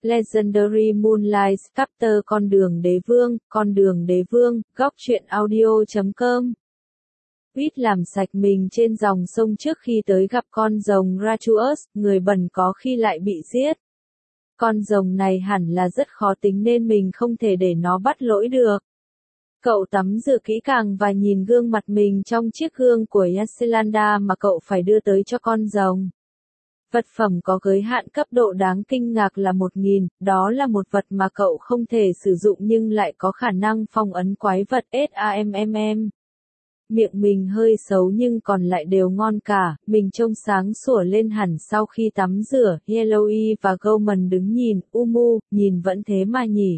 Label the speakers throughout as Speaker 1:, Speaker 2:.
Speaker 1: Legendary Moonlight Chapter Con đường đế vương, góc truyện audio.com. Quýt làm sạch mình trên dòng sông trước khi tới gặp con rồng Ratuus, người bẩn có khi lại bị giết. Con rồng này hẳn là rất khó tính nên mình không thể để nó bắt lỗi được. Cậu tắm rửa kỹ càng và nhìn gương mặt mình trong chiếc gương của Yasselanda mà cậu phải đưa tới cho con rồng. Vật phẩm có giới hạn cấp độ đáng kinh ngạc là 1000, đó là một vật mà cậu không thể sử dụng nhưng lại có khả năng phong ấn quái vật SAMMM. Miệng mình hơi xấu nhưng còn lại đều ngon cả, mình trông sáng sủa lên hẳn sau khi tắm rửa. Yellowy và Goldman đứng nhìn, nhìn vẫn thế mà nhỉ.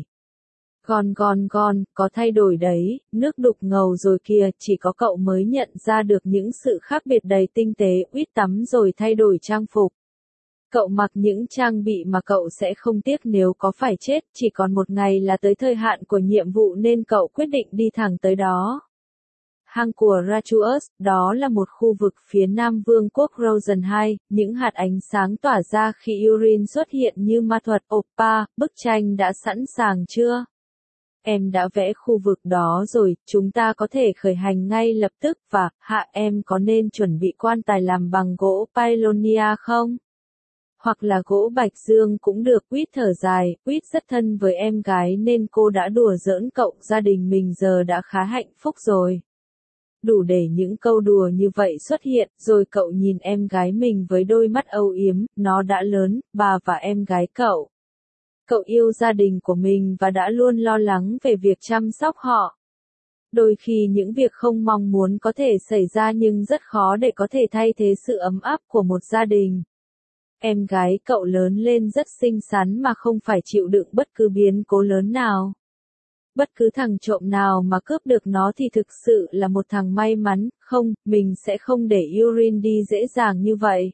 Speaker 1: Có thay đổi đấy, nước đục ngầu rồi kìa, chỉ có cậu mới nhận ra được những sự khác biệt đầy tinh tế. Quýt tắm rồi thay đổi trang phục. Cậu mặc những trang bị mà cậu sẽ không tiếc nếu có phải chết, chỉ còn một ngày là tới thời hạn của nhiệm vụ nên cậu quyết định đi thẳng tới đó. Hang của Ratuus, đó là một khu vực phía nam vương quốc Rosen 2, những hạt ánh sáng tỏa ra khi Urine xuất hiện như ma thuật. Oppa, bức tranh đã sẵn sàng chưa? Em đã vẽ khu vực đó rồi, chúng ta có thể khởi hành ngay lập tức và, em có nên chuẩn bị quan tài làm bằng gỗ Paelonia không? Hoặc là gỗ bạch dương cũng được. Quýt thở dài, Quýt rất thân với em gái nên cô đã đùa giỡn cậu, gia đình mình giờ đã khá hạnh phúc rồi. Đủ để những câu đùa như vậy xuất hiện, rồi cậu nhìn em gái mình với đôi mắt âu yếm, nó đã lớn, bà và em gái cậu. Cậu yêu gia đình của mình và đã luôn lo lắng về việc chăm sóc họ. Đôi khi những việc không mong muốn có thể xảy ra nhưng rất khó để có thể thay thế sự ấm áp của một gia đình. Em gái cậu lớn lên rất xinh xắn mà không phải chịu đựng bất cứ biến cố lớn nào. Bất cứ thằng trộm nào mà cướp được nó thì thực sự là một thằng may mắn. Không, mình sẽ không để Urine đi dễ dàng như vậy.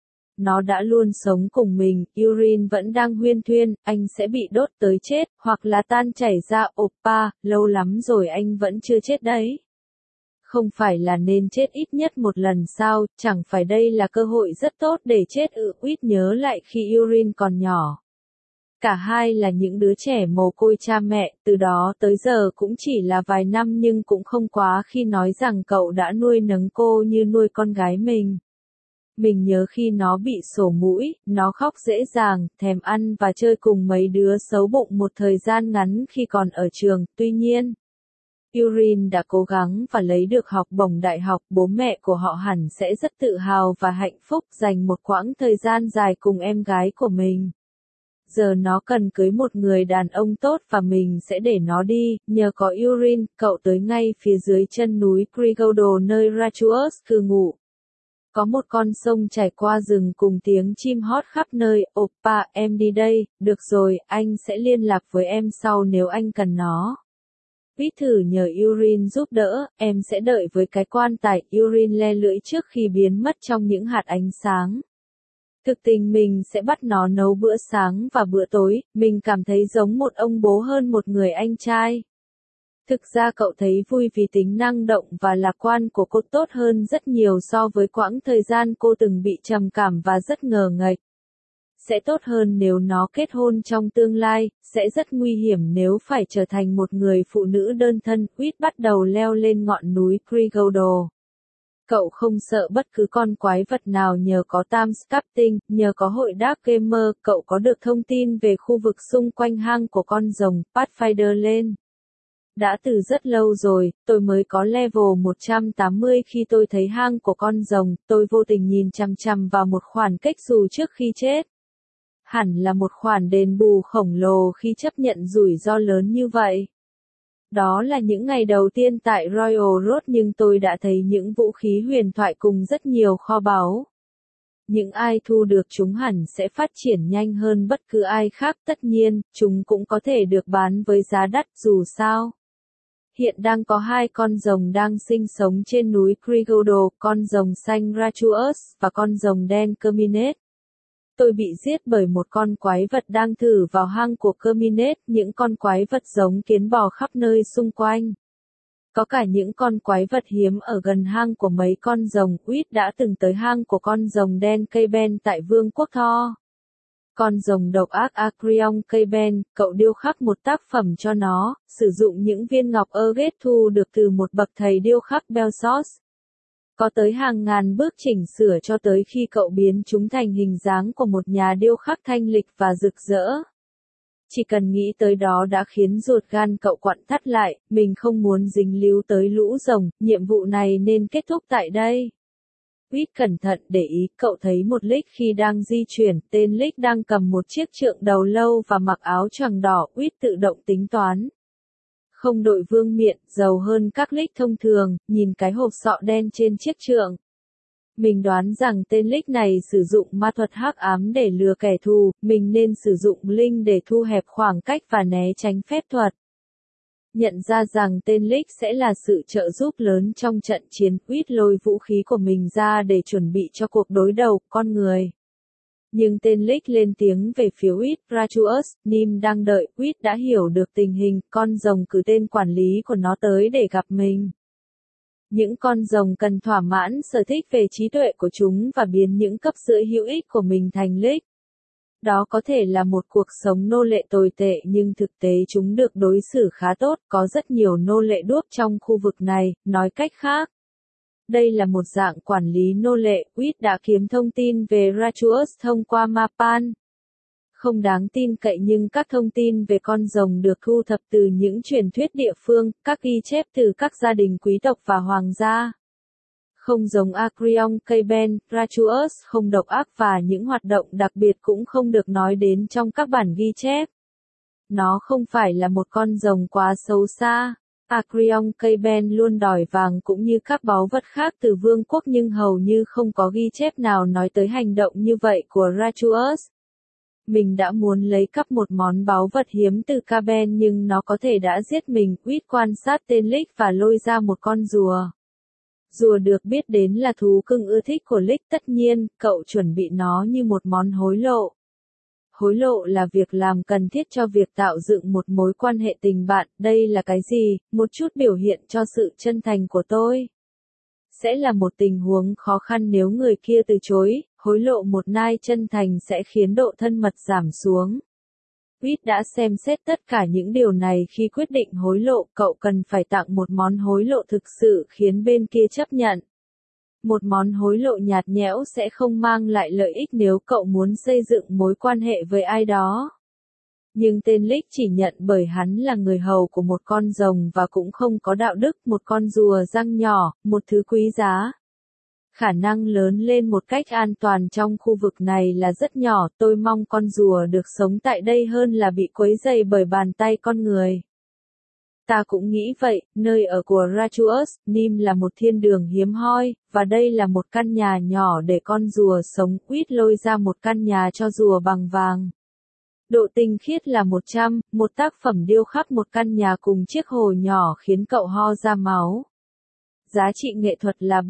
Speaker 1: Nó đã luôn sống cùng mình, Urine vẫn đang huyên thuyên, anh sẽ bị đốt tới chết, hoặc là tan chảy ra. Oppa, lâu lắm rồi anh vẫn chưa chết đấy. Không phải là nên chết ít nhất một lần sao, chẳng phải đây là cơ hội rất tốt để chết ư? Quýt nhớ lại khi Urine còn nhỏ. Cả hai là những đứa trẻ mồ côi cha mẹ, từ đó tới giờ cũng chỉ là vài năm nhưng cũng không quá khi nói rằng cậu đã nuôi nấng cô như nuôi con gái mình. Mình nhớ khi nó bị sổ mũi, nó khóc dễ dàng, thèm ăn và chơi cùng mấy đứa xấu bụng một thời gian ngắn khi còn ở trường. Tuy nhiên, Urine đã cố gắng và lấy được học bổng đại học. Bố mẹ của họ hẳn sẽ rất tự hào và hạnh phúc dành một quãng thời gian dài cùng em gái của mình. Giờ nó cần cưới một người đàn ông tốt và mình sẽ để nó đi. Nhờ có Urine, cậu tới ngay phía dưới chân núi Krigodo nơi Ratuus cư ngụ. Có một con sông chảy qua rừng cùng tiếng chim hót khắp nơi. Oppa, em đi đây, được rồi, anh sẽ liên lạc với em sau nếu anh cần nó. Quýt thử nhờ Urine giúp đỡ, em sẽ đợi với cái quan tài. Urine le lưỡi trước khi biến mất trong những hạt ánh sáng. Thực tình mình sẽ bắt nó nấu bữa sáng và bữa tối, mình cảm thấy giống một ông bố hơn một người anh trai. Thực ra cậu thấy vui vì tính năng động và lạc quan của cô tốt hơn rất nhiều so với quãng thời gian cô từng bị trầm cảm và rất ngờ nghệch. Sẽ tốt hơn nếu nó kết hôn trong tương lai, sẽ rất nguy hiểm nếu phải trở thành một người phụ nữ đơn thân. Quýt bắt đầu leo lên ngọn núi Krigodo. Cậu không sợ bất cứ con quái vật nào nhờ có Timescaping, nhờ có hội Dark Gamer, cậu có được thông tin về khu vực xung quanh hang của con rồng Pathfinder lên. Đã từ rất lâu rồi, tôi mới có level 180 khi tôi thấy hang của con rồng, tôi vô tình nhìn chằm chằm vào một khoản cách dù trước khi chết. Hẳn là một khoản đền bù khổng lồ khi chấp nhận rủi ro lớn như vậy. Đó là những ngày đầu tiên tại Royal Road nhưng tôi đã thấy những vũ khí huyền thoại cùng rất nhiều kho báu. Những ai thu được chúng hẳn sẽ phát triển nhanh hơn bất cứ ai khác, tất nhiên, chúng cũng có thể được bán với giá đắt dù sao. Hiện đang có 2 con rồng đang sinh sống trên núi Krigodo, con rồng xanh Ratuus và con rồng đen Kerminet. Tôi bị giết bởi một con quái vật đang thử vào hang của Kerminet, những con quái vật giống kiến bò khắp nơi xung quanh. Có cả những con quái vật hiếm ở gần hang của mấy con rồng. Quýt đã từng tới hang của con rồng đen Keben tại Vương quốc Thor. Con rồng độc ác Acreon Kayben, cậu điêu khắc một tác phẩm cho nó, sử dụng những viên ngọc Erget thu được từ một bậc thầy điêu khắc Belsos. Có tới hàng ngàn bước chỉnh sửa cho tới khi cậu biến chúng thành hình dáng của một nhà điêu khắc thanh lịch và rực rỡ. Chỉ cần nghĩ tới đó đã khiến ruột gan cậu quặn thắt lại, mình không muốn dính líu tới lũ rồng, nhiệm vụ này nên kết thúc tại đây. Quýt cẩn thận để ý, cậu thấy một Lick khi đang di chuyển, tên Lick đang cầm một chiếc trượng đầu lâu và mặc áo choàng đỏ, Quýt tự động tính toán. Không đội vương miện, giàu hơn các Lick thông thường, nhìn cái hộp sọ đen trên chiếc trượng. Mình đoán rằng tên Lick này sử dụng ma thuật hắc ám để lừa kẻ thù, mình nên sử dụng Blink để thu hẹp khoảng cách và né tránh phép thuật. Nhận ra rằng tên Lick sẽ là sự trợ giúp lớn trong trận chiến, Quýt lôi vũ khí của mình ra để chuẩn bị cho cuộc đối đầu, con người. Nhưng tên Lick lên tiếng về phía Quýt, Ratuus, Nim đang đợi, Quýt đã hiểu được tình hình, con rồng cử tên quản lý của nó tới để gặp mình. Những con rồng cần thỏa mãn sở thích về trí tuệ của chúng và biến những cấp dưới hữu ích của mình thành Lick. Đó có thể là một cuộc sống nô lệ tồi tệ nhưng thực tế chúng được đối xử khá tốt, có rất nhiều nô lệ đuốc trong khu vực này, nói cách khác. Đây là một dạng quản lý nô lệ, Quýt đã kiếm thông tin về Ratuus thông qua Mapan. Không đáng tin cậy nhưng các thông tin về con rồng được thu thập từ những truyền thuyết địa phương, các ghi chép từ các gia đình quý tộc và hoàng gia. Không giống Acreon Kayben, Ratuus không độc ác và những hoạt động đặc biệt cũng không được nói đến trong các bản ghi chép. Nó không phải là một con rồng quá xấu xa. Acreon Kayben luôn đòi vàng cũng như các báu vật khác từ vương quốc nhưng hầu như không có ghi chép nào nói tới hành động như vậy của Ratuus. Mình đã muốn lấy cắp một món báu vật hiếm từ Kayben nhưng nó có thể đã giết mình, Quýt quan sát tên Lick và lôi ra một con rùa. Rùa được biết đến là thú cưng ưa thích của Lick, tất nhiên, cậu chuẩn bị nó như một món hối lộ. Hối lộ là việc làm cần thiết cho việc tạo dựng một mối quan hệ tình bạn, đây là cái gì, một chút biểu hiện cho sự chân thành của tôi. Sẽ là một tình huống khó khăn nếu người kia từ chối, hối lộ một nai chân thành sẽ khiến độ thân mật giảm xuống. Quýt đã xem xét tất cả những điều này khi quyết định hối lộ, cậu cần phải tặng một món hối lộ thực sự khiến bên kia chấp nhận. Một món hối lộ nhạt nhẽo sẽ không mang lại lợi ích nếu cậu muốn xây dựng mối quan hệ với ai đó. Nhưng tên Lick chỉ nhận bởi hắn là người hầu của một con rồng và cũng không có đạo đức, một con rùa răng nhỏ, một thứ quý giá. Khả năng lớn lên một cách an toàn trong khu vực này là rất nhỏ, tôi mong con rùa được sống tại đây hơn là bị quấy rầy bởi bàn tay con người. Ta cũng nghĩ vậy, nơi ở của Ratuus, Nim là một thiên đường hiếm hoi, và đây là một căn nhà nhỏ để con rùa sống, Quýt lôi ra một căn nhà cho rùa bằng vàng. Độ tinh khiết là 100, một tác phẩm điêu khắc một căn nhà cùng chiếc hồ nhỏ khiến cậu ho ra máu. Giá trị nghệ thuật là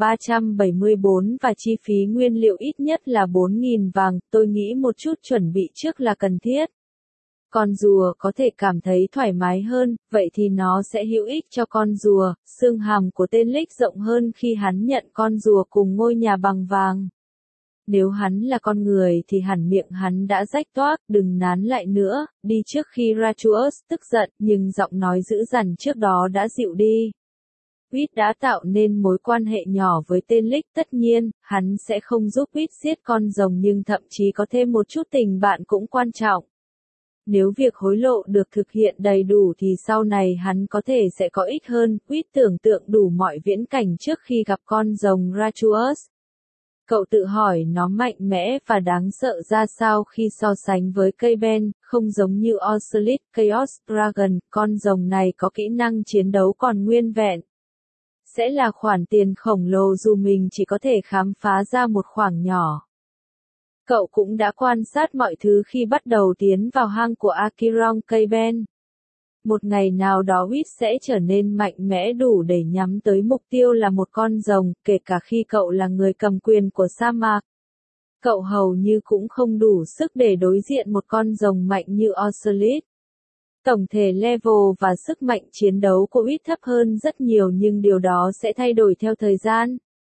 Speaker 1: 374 và chi phí nguyên liệu ít nhất là 4.000 vàng, tôi nghĩ một chút chuẩn bị trước là cần thiết. Con rùa có thể cảm thấy thoải mái hơn, vậy thì nó sẽ hữu ích cho con rùa, xương hàm của tên Lick rộng hơn khi hắn nhận con rùa cùng ngôi nhà bằng vàng. Nếu hắn là con người thì hẳn miệng hắn đã rách toác, đừng nán lại nữa, đi trước khi Ratuus tức giận, nhưng giọng nói dữ dằn trước đó đã dịu đi. Quýt đã tạo nên mối quan hệ nhỏ với tên Lick, tất nhiên, hắn sẽ không giúp Quýt giết con rồng nhưng thậm chí có thêm một chút tình bạn cũng quan trọng. Nếu việc hối lộ được thực hiện đầy đủ thì sau này hắn có thể sẽ có ích hơn, Quýt tưởng tượng đủ mọi viễn cảnh trước khi gặp con rồng Ratuus. Cậu tự hỏi nó mạnh mẽ và đáng sợ ra sao khi so sánh với Kayben, không giống như Ocelot, Chaos Dragon, con rồng này có kỹ năng chiến đấu còn nguyên vẹn. Sẽ là khoản tiền khổng lồ dù mình chỉ có thể khám phá ra một khoảng nhỏ. Cậu cũng đã quan sát mọi thứ khi bắt đầu tiến vào hang của Acreon Kayben. Một ngày nào đó Quýt sẽ trở nên mạnh mẽ đủ để nhắm tới mục tiêu là một con rồng, kể cả khi cậu là người cầm quyền của sa mạc. Cậu hầu như cũng không đủ sức để đối diện một con rồng mạnh như Ocelot. Tổng thể level và sức mạnh chiến đấu của Quýt thấp hơn rất nhiều nhưng điều đó sẽ thay đổi theo thời gian.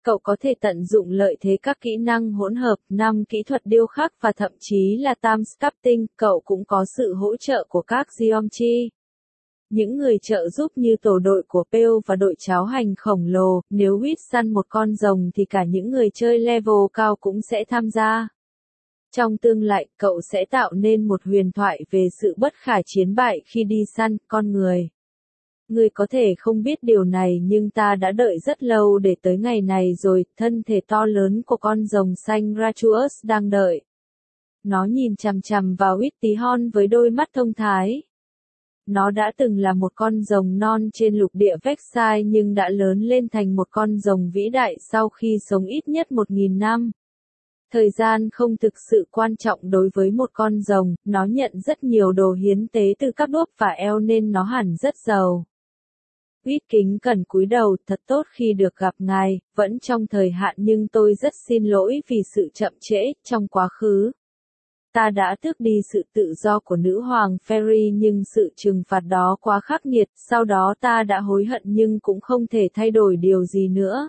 Speaker 1: Cậu có thể tận dụng lợi thế các kỹ năng hỗn hợp, 5 kỹ thuật điêu khắc và thậm chí là time sculpting, cậu cũng có sự hỗ trợ của các geometry. Những người trợ giúp như tổ đội của Pale và đội cháo hành khổng lồ, nếu Wit săn một con rồng thì cả những người chơi level cao cũng sẽ tham gia. Trong tương lai, cậu sẽ tạo nên một huyền thoại về sự bất khả chiến bại khi đi săn con người. Ngươi có thể không biết điều này nhưng ta đã đợi rất lâu để tới ngày này rồi, thân thể to lớn của con rồng xanh Rachuus đang đợi. Nó nhìn chằm chằm vào Wit tí hon với đôi mắt thông thái. Nó đã từng là một con rồng non trên lục địa Vexai nhưng đã lớn lên thành một con rồng vĩ đại sau khi sống ít nhất 1.000 năm. Thời gian không thực sự quan trọng đối với một con rồng, nó nhận rất nhiều đồ hiến tế từ các đuốc và eo nên nó hẳn rất giàu. Wit kính cẩn cúi đầu, thật tốt khi được gặp ngài, vẫn trong thời hạn nhưng tôi rất xin lỗi vì sự chậm trễ trong quá khứ. Ta đã tước đi sự tự do của nữ hoàng Fairy nhưng sự trừng phạt đó quá khắc nghiệt, sau đó ta đã hối hận nhưng cũng không thể thay đổi điều gì nữa.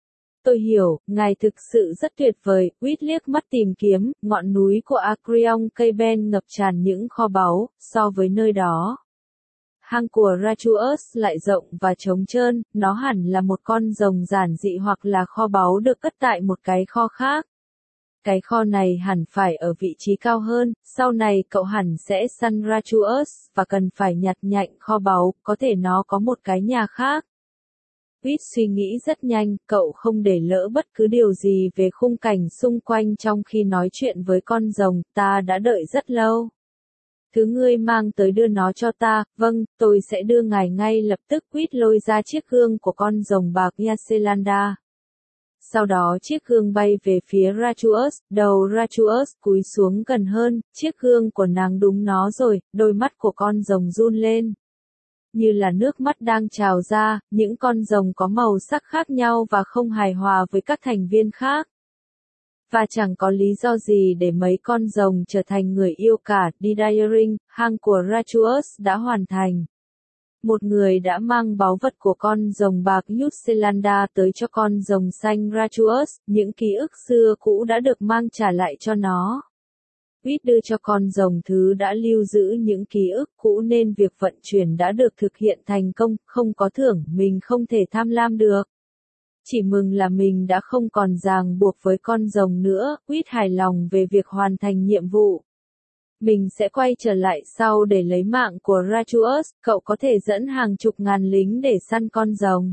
Speaker 1: Tôi hiểu, ngài thực sự rất tuyệt vời, Wit liếc mắt tìm kiếm, ngọn núi của Acreon cây ben ngập tràn những kho báu, so với nơi đó. Hang của Rachuus lại rộng và trống trơn, nó hẳn là một con rồng giản dị hoặc là kho báu được cất tại một cái kho khác. Cái kho này hẳn phải ở vị trí cao hơn, sau này cậu hẳn sẽ săn Rachuus, và cần phải nhặt nhạnh kho báu, có thể nó có một cái nhà khác. Wit suy nghĩ rất nhanh, cậu không để lỡ bất cứ điều gì về khung cảnh xung quanh trong khi nói chuyện với con rồng, ta đã đợi rất lâu. Thứ ngươi mang tới đưa nó cho ta, vâng, tôi sẽ đưa ngài ngay lập tức. Wit lôi ra chiếc gương của con rồng bạc Yaselanda. Sau đó chiếc gương bay về phía Rachuus, đầu Rachuus cúi xuống gần hơn, chiếc gương của nàng đúng nó rồi, đôi mắt của con rồng run lên. Như là nước mắt đang trào ra, những con rồng có màu sắc khác nhau và không hài hòa với các thành viên khác. Và chẳng có lý do gì để mấy con rồng trở thành người yêu cả, Didaring, hang của Rachuus đã hoàn thành. Một người đã mang báu vật của con rồng bạc Yaselanda tới cho con rồng xanh Rachuus, những ký ức xưa cũ đã được mang trả lại cho nó. Wit đưa cho con rồng thứ đã lưu giữ những ký ức cũ nên việc vận chuyển đã được thực hiện thành công, không có thưởng, mình không thể tham lam được. Chỉ mừng là mình đã không còn ràng buộc với con rồng nữa, Wit hài lòng về việc hoàn thành nhiệm vụ. Mình sẽ quay trở lại sau để lấy mạng của Rachuus, cậu có thể dẫn hàng chục ngàn lính để săn con rồng.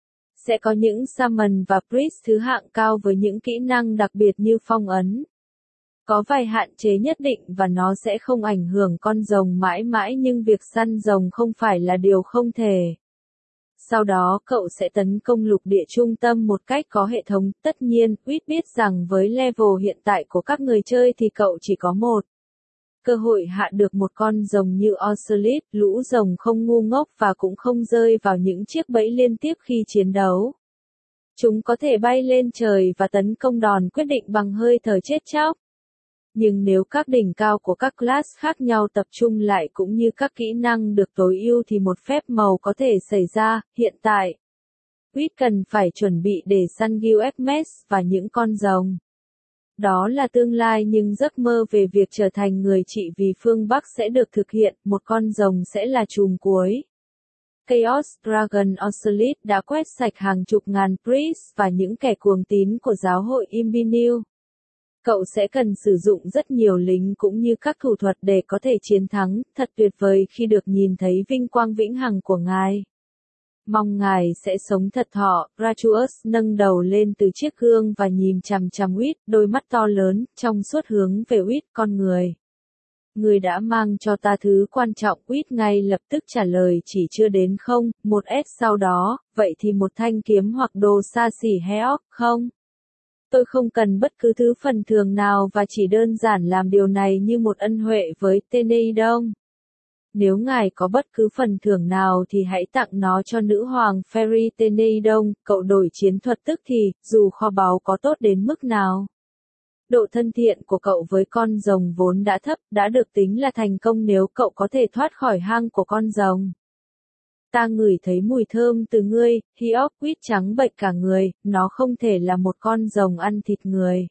Speaker 1: Sẽ có những Summon và Priest thứ hạng cao với những kỹ năng đặc biệt như phong ấn. Có vài hạn chế nhất định và nó sẽ không ảnh hưởng con rồng mãi mãi nhưng việc săn rồng không phải là điều không thể. Sau đó cậu sẽ tấn công lục địa trung tâm một cách có hệ thống, tất nhiên, Wit biết rằng với level hiện tại của các người chơi thì cậu chỉ có một cơ hội hạ được một con rồng như Ocelot, lũ rồng không ngu ngốc và cũng không rơi vào những chiếc bẫy liên tiếp khi chiến đấu. Chúng có thể bay lên trời và tấn công đòn quyết định bằng hơi thở chết chóc. Nhưng nếu các đỉnh cao của các class khác nhau tập trung lại cũng như các kỹ năng được tối ưu thì một phép màu có thể xảy ra, hiện tại. Wit cần phải chuẩn bị để săn Gilgamesh và những con rồng. Đó là tương lai nhưng giấc mơ về việc trở thành người trị vì phương Bắc sẽ được thực hiện, một con rồng sẽ là chùm cuối. Chaos Dragon Ocelot đã quét sạch hàng chục ngàn priest và những kẻ cuồng tín của giáo hội Imbinil. Cậu sẽ cần sử dụng rất nhiều lính cũng như các thủ thuật để có thể chiến thắng, thật tuyệt vời khi được nhìn thấy vinh quang vĩnh hằng của ngài. Mong ngài sẽ sống thật thọ, Rachuus nâng đầu lên từ chiếc gương và nhìn chằm chằm Wit, đôi mắt to lớn, trong suốt hướng về Wit, con người. Người đã mang cho ta thứ quan trọng, Wit ngay lập tức trả lời chỉ chưa đến không, một S sau đó, vậy thì một thanh kiếm hoặc đồ xa xỉ Heok, không? Tôi không cần bất cứ thứ phần thưởng nào và chỉ đơn giản làm điều này như một ân huệ với Teneidon. Nếu ngài có bất cứ phần thưởng nào thì hãy tặng nó cho nữ hoàng Fairy Teneidon, cậu đổi chiến thuật tức thì, dù kho báu có tốt đến mức nào. Độ thân thiện của cậu với con rồng vốn đã thấp, đã được tính là thành công nếu cậu có thể thoát khỏi hang của con rồng. Ta ngửi thấy mùi thơm từ ngươi, Hioc quýt trắng bệch cả người, nó không thể là một con rồng ăn thịt người.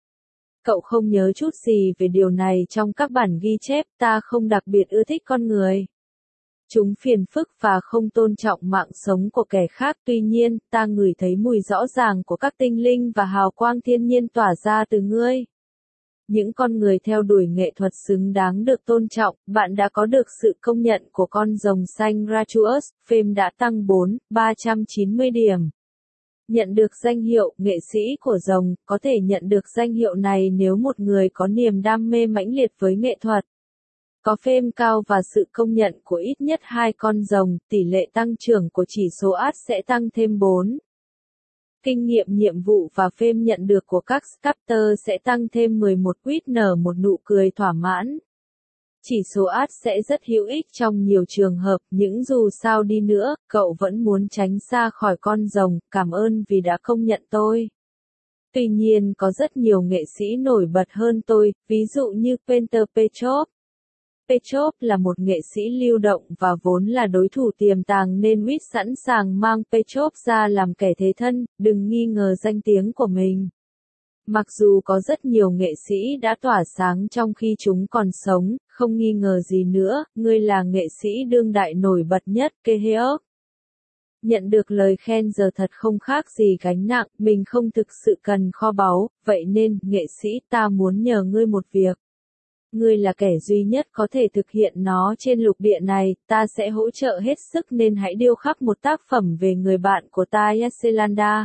Speaker 1: Cậu không nhớ chút gì về điều này trong các bản ghi chép, ta không đặc biệt ưa thích con người. Chúng phiền phức và không tôn trọng mạng sống của kẻ khác, tuy nhiên, ta ngửi thấy mùi rõ ràng của các tinh linh và hào quang thiên nhiên tỏa ra từ ngươi. Những con người theo đuổi nghệ thuật xứng đáng được tôn trọng, bạn đã có được sự công nhận của con rồng xanh Ratuus, Fame đã tăng 390 điểm. Nhận được danh hiệu nghệ sĩ của rồng, có thể nhận được danh hiệu này nếu một người có niềm đam mê mãnh liệt với nghệ thuật. Có Fame cao và sự công nhận của ít nhất 2 con rồng, tỷ lệ tăng trưởng của chỉ số AD sẽ tăng thêm 4. Kinh nghiệm nhiệm vụ và Fame nhận được của các sculptor sẽ tăng thêm 11 quýt nở một nụ cười thỏa mãn. Chỉ số AD sẽ rất hữu ích trong nhiều trường hợp, nhưng dù sao đi nữa, cậu vẫn muốn tránh xa khỏi con rồng, cảm ơn vì đã công nhận tôi. Tuy nhiên có rất nhiều nghệ sĩ nổi bật hơn tôi, ví dụ như Peter Petrov. Petrov là một nghệ sĩ lưu động và vốn là đối thủ tiềm tàng nên Witt sẵn sàng mang Petrov ra làm kẻ thế thân, đừng nghi ngờ danh tiếng của mình. Mặc dù có rất nhiều nghệ sĩ đã tỏa sáng trong khi chúng còn sống, không nghi ngờ gì nữa, ngươi là nghệ sĩ đương đại nổi bật nhất, Keheok. Nhận được lời khen giờ thật không khác gì gánh nặng, mình không thực sự cần kho báu, vậy nên, nghệ sĩ, ta muốn nhờ ngươi một việc. Ngươi là kẻ duy nhất có thể thực hiện nó trên lục địa này, ta sẽ hỗ trợ hết sức nên hãy điêu khắc một tác phẩm về người bạn của ta Yasselanda.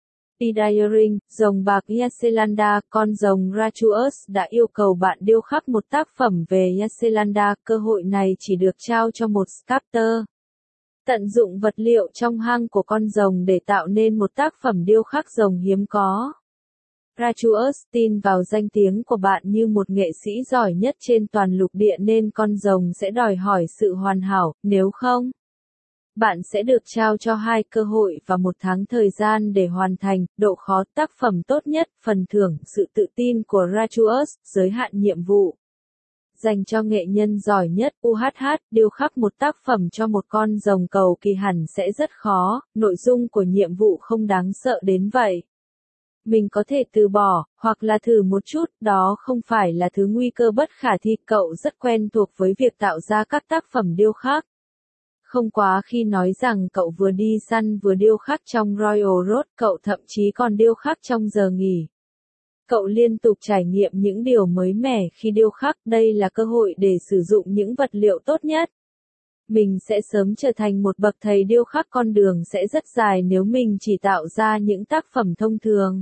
Speaker 1: Idayaring, rồng bạc Yasselanda, con rồng Ratuus đã yêu cầu bạn điêu khắc một tác phẩm về Yasselanda, cơ hội này chỉ được trao cho một sculptor. Tận dụng vật liệu trong hang của con rồng để tạo nên một tác phẩm điêu khắc rồng hiếm có. Ratuus tin vào danh tiếng của bạn như một nghệ sĩ giỏi nhất trên toàn lục địa nên con rồng sẽ đòi hỏi sự hoàn hảo, nếu không, bạn sẽ được trao cho 2 cơ hội và 1 tháng thời gian để hoàn thành, độ khó tác phẩm tốt nhất, phần thưởng, sự tự tin của Ratuus, giới hạn nhiệm vụ. Dành cho nghệ nhân giỏi nhất UHH, điêu khắc một tác phẩm cho một con rồng cầu kỳ hẳn sẽ rất khó, nội dung của nhiệm vụ không đáng sợ đến vậy. Mình có thể từ bỏ, hoặc là thử một chút, đó không phải là thứ nguy cơ bất khả thi, cậu rất quen thuộc với việc tạo ra các tác phẩm điêu khắc. Không quá khi nói rằng cậu vừa đi săn vừa điêu khắc trong Royal Road, cậu thậm chí còn điêu khắc trong giờ nghỉ. Cậu liên tục trải nghiệm những điều mới mẻ khi điêu khắc, đây là cơ hội để sử dụng những vật liệu tốt nhất. Mình sẽ sớm trở thành một bậc thầy điêu khắc, con đường sẽ rất dài nếu mình chỉ tạo ra những tác phẩm thông thường.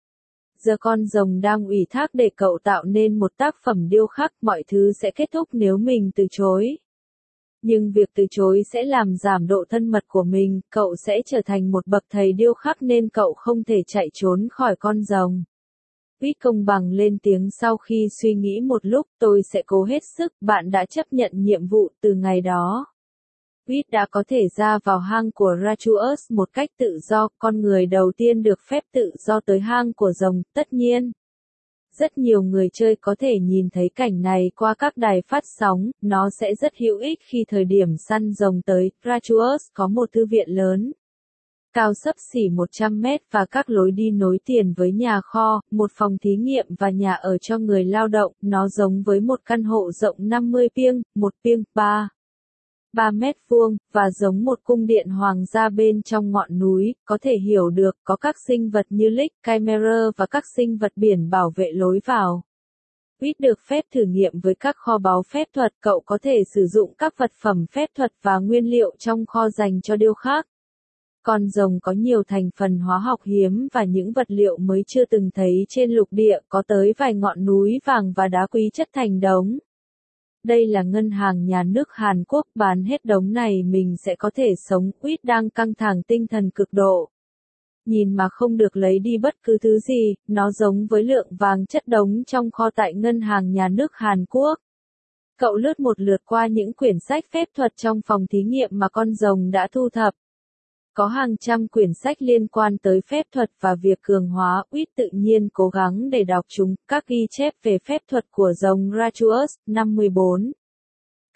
Speaker 1: Giờ con rồng đang ủy thác để cậu tạo nên một tác phẩm điêu khắc, mọi thứ sẽ kết thúc nếu mình từ chối. Nhưng việc từ chối sẽ làm giảm độ thân mật của mình, cậu sẽ trở thành một bậc thầy điêu khắc nên cậu không thể chạy trốn khỏi con rồng. Witt công bằng lên tiếng sau khi suy nghĩ một lúc, tôi sẽ cố hết sức, bạn đã chấp nhận nhiệm vụ từ ngày đó. Witt đã có thể ra vào hang của Ratuus một cách tự do, con người đầu tiên được phép tự do tới hang của rồng, tất nhiên. Rất nhiều người chơi có thể nhìn thấy cảnh này qua các đài phát sóng, nó sẽ rất hữu ích khi thời điểm săn rồng tới. Ratuus có một thư viện lớn, cao xấp xỉ 100 mét và các lối đi nối tiền với nhà kho, một phòng thí nghiệm và nhà ở cho người lao động, nó giống với một căn hộ rộng 50 piêng, 1 piêng, 3 mét vuông, và giống một cung điện hoàng gia bên trong ngọn núi, có thể hiểu được, có các sinh vật như Lick, Chimera và các sinh vật biển bảo vệ lối vào. Witt được phép thử nghiệm với các kho báu phép thuật, cậu có thể sử dụng các vật phẩm phép thuật và nguyên liệu trong kho dành cho điêu khắc. Con rồng có nhiều thành phần hóa học hiếm và những vật liệu mới chưa từng thấy trên lục địa, có tới vài ngọn núi vàng và đá quý chất thành đống. Đây là ngân hàng nhà nước Hàn Quốc, bán hết đống này mình sẽ có thể sống. Witt đang căng thẳng tinh thần cực độ. Nhìn mà không được lấy đi bất cứ thứ gì, nó giống với lượng vàng chất đống trong kho tại ngân hàng nhà nước Hàn Quốc. Cậu lướt một lượt qua những quyển sách phép thuật trong phòng thí nghiệm mà con rồng đã thu thập. Có hàng trăm quyển sách liên quan tới phép thuật và việc cường hóa, Witt tự nhiên cố gắng để đọc chúng, các ghi chép về phép thuật của rồng Ratuus, năm 14.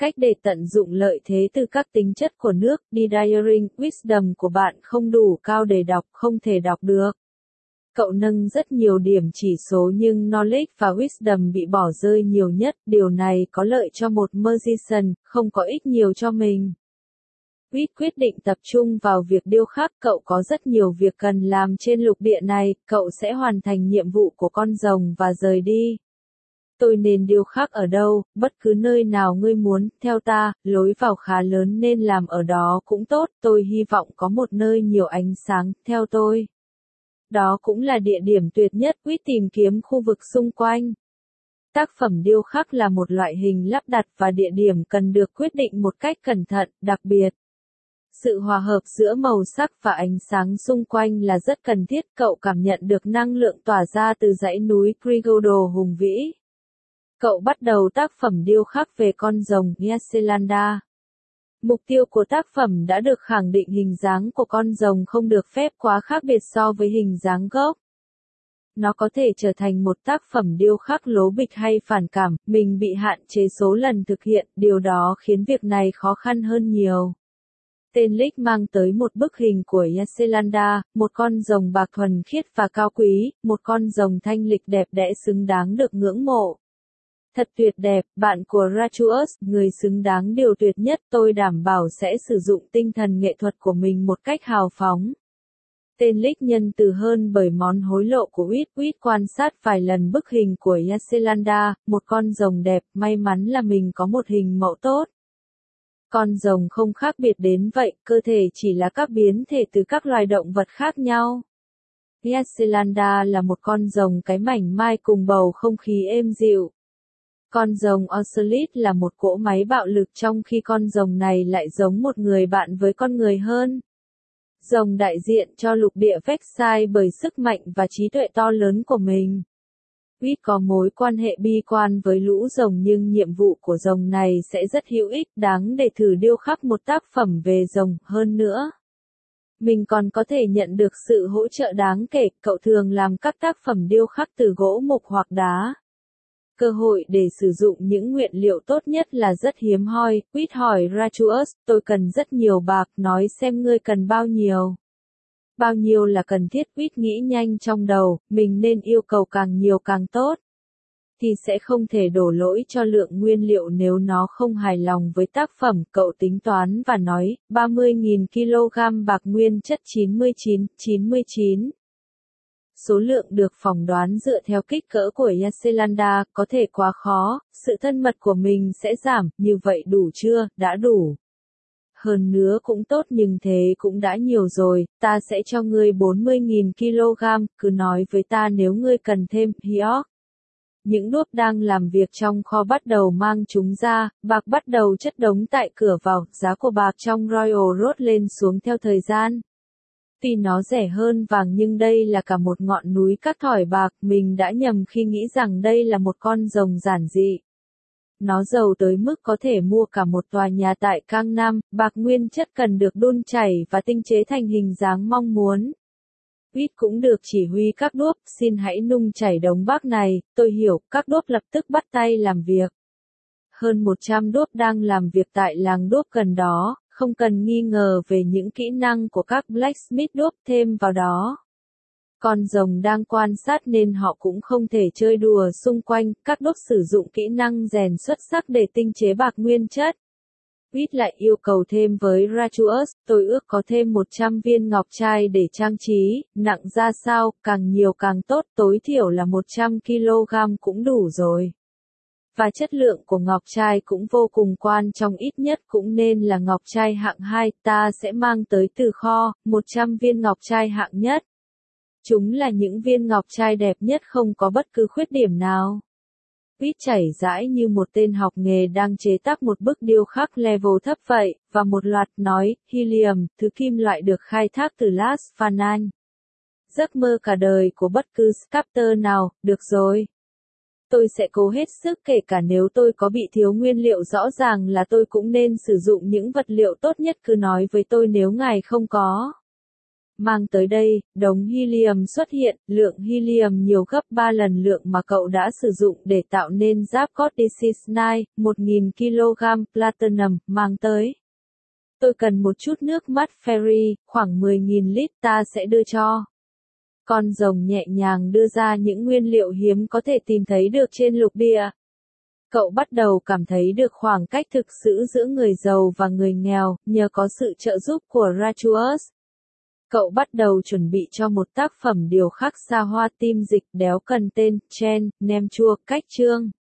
Speaker 1: cách để tận dụng lợi thế từ các tính chất của nước, Desiring Wisdom của bạn không đủ cao để đọc, không thể đọc được. Cậu nâng rất nhiều điểm chỉ số nhưng Knowledge và Wisdom bị bỏ rơi nhiều nhất, điều này có lợi cho một musician, không có ích nhiều cho mình. Quyết định tập trung vào việc điêu khắc, cậu có rất nhiều việc cần làm trên lục địa này, cậu sẽ hoàn thành nhiệm vụ của con rồng và rời đi. Tôi nên điêu khắc ở đâu, bất cứ nơi nào ngươi muốn, theo ta, lối vào khá lớn nên làm ở đó cũng tốt, tôi hy vọng có một nơi nhiều ánh sáng, theo tôi. Đó cũng là địa điểm tuyệt nhất, Quyết tìm kiếm khu vực xung quanh. Tác phẩm điêu khắc là một loại hình lắp đặt và địa điểm cần được quyết định một cách cẩn thận, đặc biệt. Sự hòa hợp giữa màu sắc và ánh sáng xung quanh là rất cần thiết, cậu cảm nhận được năng lượng tỏa ra từ dãy núi Krigodo hùng vĩ. Cậu bắt đầu tác phẩm điêu khắc về con rồng Yasselanda. Mục tiêu của tác phẩm đã được khẳng định, hình dáng của con rồng không được phép quá khác biệt so với hình dáng gốc. Nó có thể trở thành một tác phẩm điêu khắc lố bịch hay phản cảm, mình bị hạn chế số lần thực hiện, điều đó khiến việc này khó khăn hơn nhiều. Tên Lick mang tới một bức hình của Yasselanda, một con rồng bạc thuần khiết và cao quý, một con rồng thanh lịch đẹp đẽ xứng đáng được ngưỡng mộ. Thật tuyệt đẹp, bạn của Ratuus, người xứng đáng điều tuyệt nhất, tôi đảm bảo sẽ sử dụng tinh thần nghệ thuật của mình một cách hào phóng. Tên Lick nhân từ hơn bởi món hối lộ của Quyết quan sát vài lần bức hình của Yasselanda, một con rồng đẹp, may mắn là mình có một hình mẫu tốt. Con rồng không khác biệt đến vậy, cơ thể chỉ là các biến thể từ các loài động vật khác nhau. Yasselanda là một con rồng cái mảnh mai cùng bầu không khí êm dịu. Con rồng Ocelit là một cỗ máy bạo lực trong khi con rồng này lại giống một người bạn với con người hơn. Rồng đại diện cho lục địa Vexai bởi sức mạnh và trí tuệ to lớn của mình. Quyết có mối quan hệ bi quan với lũ rồng nhưng nhiệm vụ của rồng này sẽ rất hữu ích, đáng để thử điêu khắc một tác phẩm về rồng, hơn nữa. Mình còn có thể nhận được sự hỗ trợ đáng kể, cậu thường làm các tác phẩm điêu khắc từ gỗ mục hoặc đá. Cơ hội để sử dụng những nguyên liệu tốt nhất là rất hiếm hoi, Quyết hỏi Ratuus, tôi cần rất nhiều bạc, nói xem ngươi cần bao nhiêu. Bao nhiêu là cần thiết, Quyết nghĩ nhanh trong đầu, mình nên yêu cầu càng nhiều càng tốt. Thì sẽ không thể đổ lỗi cho lượng nguyên liệu nếu nó không hài lòng với tác phẩm, cậu tính toán và nói, 30.000 kg bạc nguyên chất 99. Số lượng được phỏng đoán dựa theo kích cỡ của Yasselanda, có thể quá khó, sự thân mật của mình sẽ giảm, như vậy đủ chưa, đã đủ. Hơn nữa cũng tốt nhưng thế cũng đã nhiều rồi, ta sẽ cho ngươi 40.000 kg, cứ nói với ta nếu ngươi cần thêm, Hioc. Những đuốc đang làm việc trong kho bắt đầu mang chúng ra, bạc bắt đầu chất đống tại cửa vào, giá của bạc trong Royal Road lên xuống theo thời gian. Tuy nó rẻ hơn vàng nhưng đây là cả một ngọn núi các thỏi bạc, mình đã nhầm khi nghĩ rằng đây là một con rồng giản dị. Nó giàu tới mức có thể mua cả một tòa nhà tại Cang Nam, bạc nguyên chất cần được đun chảy và tinh chế thành hình dáng mong muốn. Quyết cũng được chỉ huy các đuốc, xin hãy nung chảy đống bạc này, tôi hiểu, các đuốc lập tức bắt tay làm việc. Hơn 100 đuốc đang làm việc tại làng đuốc gần đó, không cần nghi ngờ về những kỹ năng của các blacksmith đuốc thêm vào đó. Con rồng đang quan sát nên họ cũng không thể chơi đùa xung quanh, các đuốc sử dụng kỹ năng rèn xuất sắc để tinh chế bạc nguyên chất. Quyết lại yêu cầu thêm với Ratuus, tôi ước có thêm 100 viên ngọc trai để trang trí, nặng ra sao, càng nhiều càng tốt, tối thiểu là 100 kg cũng đủ rồi. Và chất lượng của ngọc trai cũng vô cùng quan trọng, ít nhất cũng nên là ngọc trai hạng 2, ta sẽ mang tới từ kho, 100 viên ngọc trai hạng nhất. Chúng là những viên ngọc trai đẹp nhất không có bất cứ khuyết điểm nào. Quyết chảy rãi như một tên học nghề đang chế tác một bức điêu khắc level thấp vậy, và một loạt nói, helium, thứ kim loại được khai thác từ Las Fanan. Giấc mơ cả đời của bất cứ sculptor nào, được rồi. Tôi sẽ cố hết sức kể cả nếu tôi có bị thiếu nguyên liệu, rõ ràng là tôi cũng nên sử dụng những vật liệu tốt nhất, cứ nói với tôi nếu ngài không có. mang tới đây, đống helium xuất hiện, lượng helium nhiều gấp 3 lần lượng mà cậu đã sử dụng để tạo nên giáp Cordyceps 9, 1000 kg platinum, mang tới. Tôi cần một chút nước mắt Fairy, khoảng 10.000 lít ta sẽ đưa cho. Con rồng nhẹ nhàng đưa ra những nguyên liệu hiếm có thể tìm thấy được trên lục địa. Cậu bắt đầu cảm thấy được khoảng cách thực sự giữa người giàu và người nghèo, nhờ có sự trợ giúp của Rachuus. Cậu bắt đầu chuẩn bị cho một tác phẩm điêu khắc xa hoa tim dịch đéo cần tên, Chen, nem chua, cách chương.